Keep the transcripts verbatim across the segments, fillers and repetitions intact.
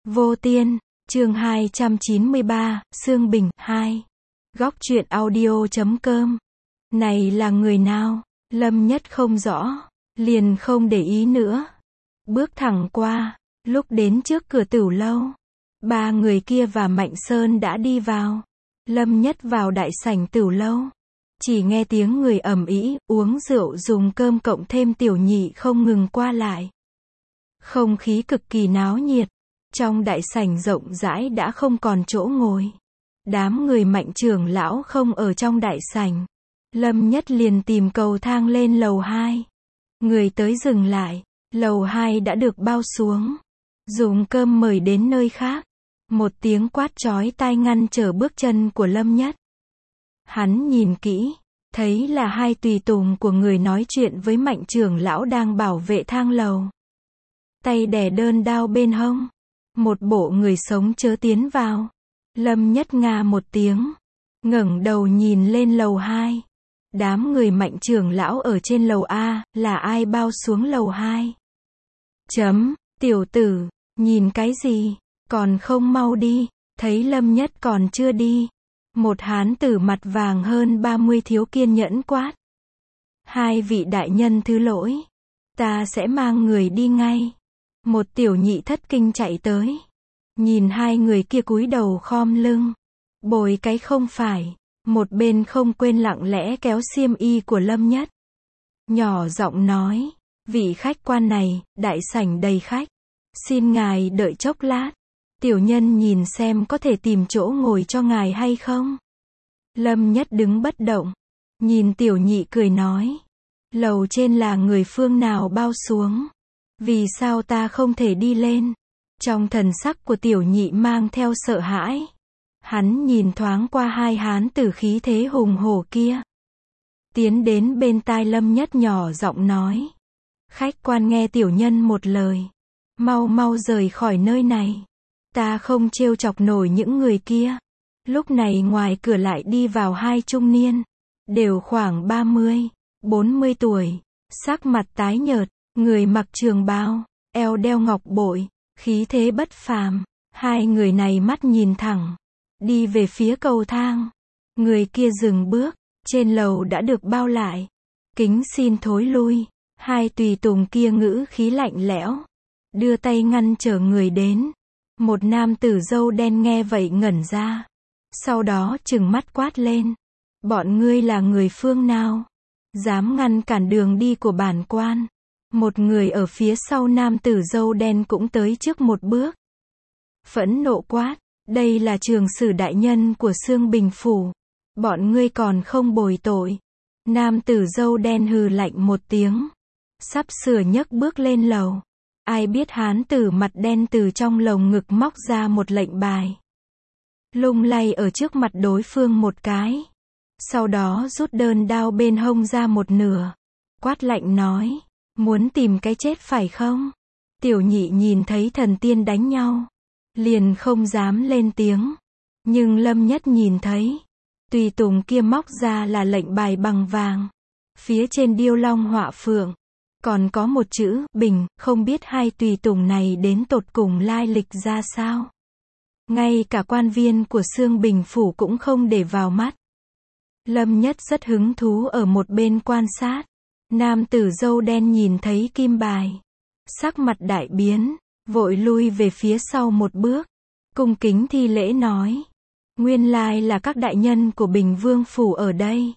Vô Tiên, chương hai trăm chín mươi ba, Sương Bình, hai. Góc truyện audio chấm com. Này là người nào? Lâm Nhất không rõ, liền không để ý nữa. Bước thẳng qua, lúc đến trước cửa tửu lâu, ba người kia và Mạnh Sơn đã đi vào. Lâm Nhất vào đại sảnh tửu lâu. Chỉ nghe tiếng người ầm ĩ, uống rượu dùng cơm cộng thêm tiểu nhị không ngừng qua lại. Không khí cực kỳ náo nhiệt. Trong đại sảnh rộng rãi đã không còn chỗ ngồi. Đám người Mạnh trưởng lão không ở trong đại sảnh. Lâm Nhất liền tìm cầu thang lên lầu hai. Người tới dừng lại. Lầu hai đã được bao xuống. Dùng cơm mời đến nơi khác. Một tiếng quát chói tai ngăn trở bước chân của Lâm Nhất. Hắn nhìn kỹ, thấy là hai tùy tùng của người nói chuyện với Mạnh trưởng lão đang bảo vệ thang lầu. Tay đè đơn đao bên hông. Một bộ người sống chớ tiến vào. Lâm Nhất nga một tiếng. Ngẩng đầu nhìn lên lầu hai. Đám người Mạnh trưởng lão ở trên lầu A, là ai bao xuống lầu hai? Chấm, tiểu tử, nhìn cái gì? Còn không mau đi. Thấy Lâm Nhất còn chưa đi. Một hán tử mặt vàng hơn ba mươi thiếu kiên nhẫn quát. Hai vị đại nhân thứ lỗi. Ta sẽ mang người đi ngay. Một tiểu nhị thất kinh chạy tới. Nhìn hai người kia cúi đầu khom lưng. Bồi cái không phải. Một bên không quên lặng lẽ kéo xiêm y của Lâm Nhất. Nhỏ giọng nói. Vị khách quan này, đại sảnh đầy khách. Xin ngài đợi chốc lát. Tiểu nhân nhìn xem có thể tìm chỗ ngồi cho ngài hay không. Lâm Nhất đứng bất động. Nhìn tiểu nhị cười nói. Lầu trên là người phương nào bao xuống? Vì sao ta không thể đi lên? Trong thần sắc của tiểu nhị mang theo sợ hãi. Hắn nhìn thoáng qua hai hán tử khí thế hùng hổ kia. Tiến đến bên tai Lâm Nhất nhỏ giọng nói. Khách quan nghe tiểu nhân một lời. Mau mau rời khỏi nơi này. Ta không trêu chọc nổi những người kia. Lúc này ngoài cửa lại đi vào hai trung niên. Đều khoảng ba mươi, bốn mươi tuổi. Sắc mặt tái nhợt. Người mặc trường bào, eo đeo ngọc bội, khí thế bất phàm. Hai người này mắt nhìn thẳng, đi về phía cầu thang. Người kia dừng bước, trên lầu đã được bao lại. Kính xin thối lui. Hai tùy tùng kia ngữ khí lạnh lẽo, đưa tay ngăn trở người đến. Một nam tử râu đen nghe vậy ngẩn ra. Sau đó trừng mắt quát lên. Bọn ngươi là người phương nào? Dám ngăn cản đường đi của bản quan? Một người ở phía sau nam tử râu đen cũng tới trước một bước. Phẫn nộ quát, đây là trường sử đại nhân của Sương Bình phủ. Bọn ngươi còn không bồi tội. Nam tử râu đen hừ lạnh một tiếng. Sắp sửa nhấc bước lên lầu. Ai biết hán tử mặt đen từ trong lồng ngực móc ra một lệnh bài. Lung lay ở trước mặt đối phương một cái. Sau đó rút đơn đao bên hông ra một nửa. Quát lạnh nói. Muốn tìm cái chết phải không? Tiểu nhị nhìn thấy thần tiên đánh nhau. Liền không dám lên tiếng. Nhưng Lâm Nhất nhìn thấy. Tùy tùng kia móc ra là lệnh bài bằng vàng. Phía trên điêu long họa phượng. Còn có một chữ, Bình, không biết hai tùy tùng này đến tột cùng lai lịch ra sao. Ngay cả quan viên của Sương Bình phủ cũng không để vào mắt. Lâm Nhất rất hứng thú ở một bên quan sát. Nam tử râu đen nhìn thấy kim bài. Sắc mặt đại biến, vội lui về phía sau một bước. Cung kính thi lễ nói. Nguyên lai là các đại nhân của Bình Vương phủ ở đây.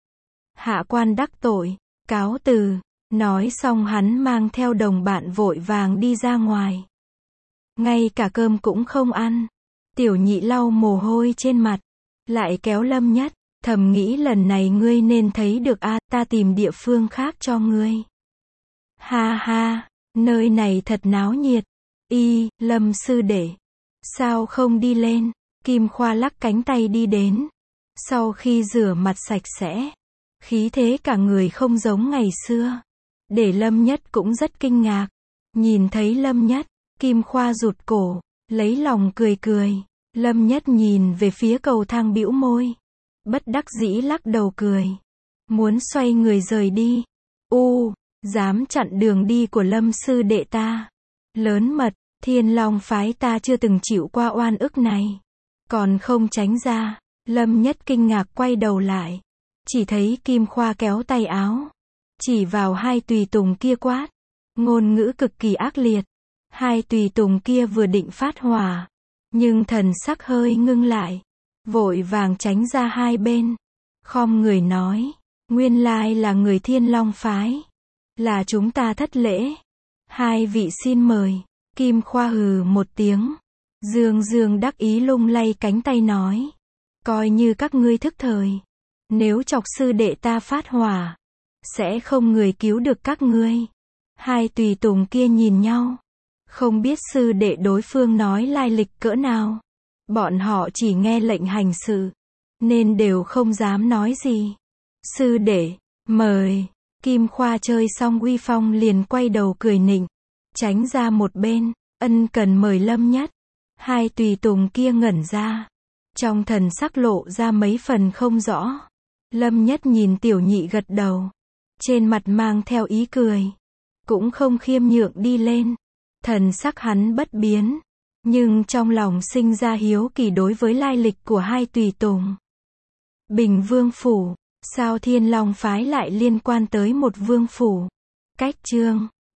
Hạ quan đắc tội, cáo từ. Nói xong hắn mang theo đồng bạn vội vàng đi ra ngoài. Ngay cả cơm cũng không ăn. Tiểu nhị lau mồ hôi trên mặt. Lại kéo Lâm Nhất. Thầm nghĩ lần này ngươi nên thấy được a, ta tìm địa phương khác cho ngươi. Ha ha, nơi này thật náo nhiệt. Y, Lâm sư đệ. Sao không đi lên? Kim Khoa lắc cánh tay đi đến. Sau khi rửa mặt sạch sẽ, khí thế cả người không giống ngày xưa. Để Lâm Nhất cũng rất kinh ngạc. Nhìn thấy Lâm Nhất, Kim Khoa rụt cổ, lấy lòng cười cười. Lâm Nhất nhìn về phía cầu thang bĩu môi. Bất đắc dĩ lắc đầu cười. Muốn xoay người rời đi. U, dám chặn đường đi của Lâm sư đệ ta. Lớn mật, Thiên Long phái ta chưa từng chịu qua oan ức này. Còn không tránh ra. Lâm Nhất kinh ngạc quay đầu lại. Chỉ thấy Kim Khoa kéo tay áo. Chỉ vào hai tùy tùng kia quát. Ngôn ngữ cực kỳ ác liệt. Hai tùy tùng kia vừa định phát hỏa. Nhưng thần sắc hơi ngưng lại. Vội vàng tránh ra hai bên. Khom người nói. Nguyên lai là người Thiên Long phái. Là chúng ta thất lễ. Hai vị xin mời. Kim Khoa hừ một tiếng. Dương Dương đắc ý lung lay cánh tay nói. Coi như các ngươi thức thời. Nếu chọc sư đệ ta phát hỏa. Sẽ không người cứu được các ngươi. Hai tùy tùng kia nhìn nhau. Không biết sư đệ đối phương nói lai lịch cỡ nào. Bọn họ chỉ nghe lệnh hành sự. Nên đều không dám nói gì. Sư đệ, mời. Kim Khoa chơi xong uy phong liền quay đầu cười nịnh. Tránh ra một bên. Ân cần mời Lâm Nhất. Hai tùy tùng kia ngẩn ra. Trong thần sắc lộ ra mấy phần không rõ. Lâm Nhất nhìn tiểu nhị gật đầu. Trên mặt mang theo ý cười. Cũng không khiêm nhượng đi lên. Thần sắc hắn bất biến. Nhưng trong lòng sinh ra hiếu kỳ đối với lai lịch của hai tùy tùng. Bình Vương Phủ. Sao Thiên Long phái lại liên quan tới một vương phủ? Cách chương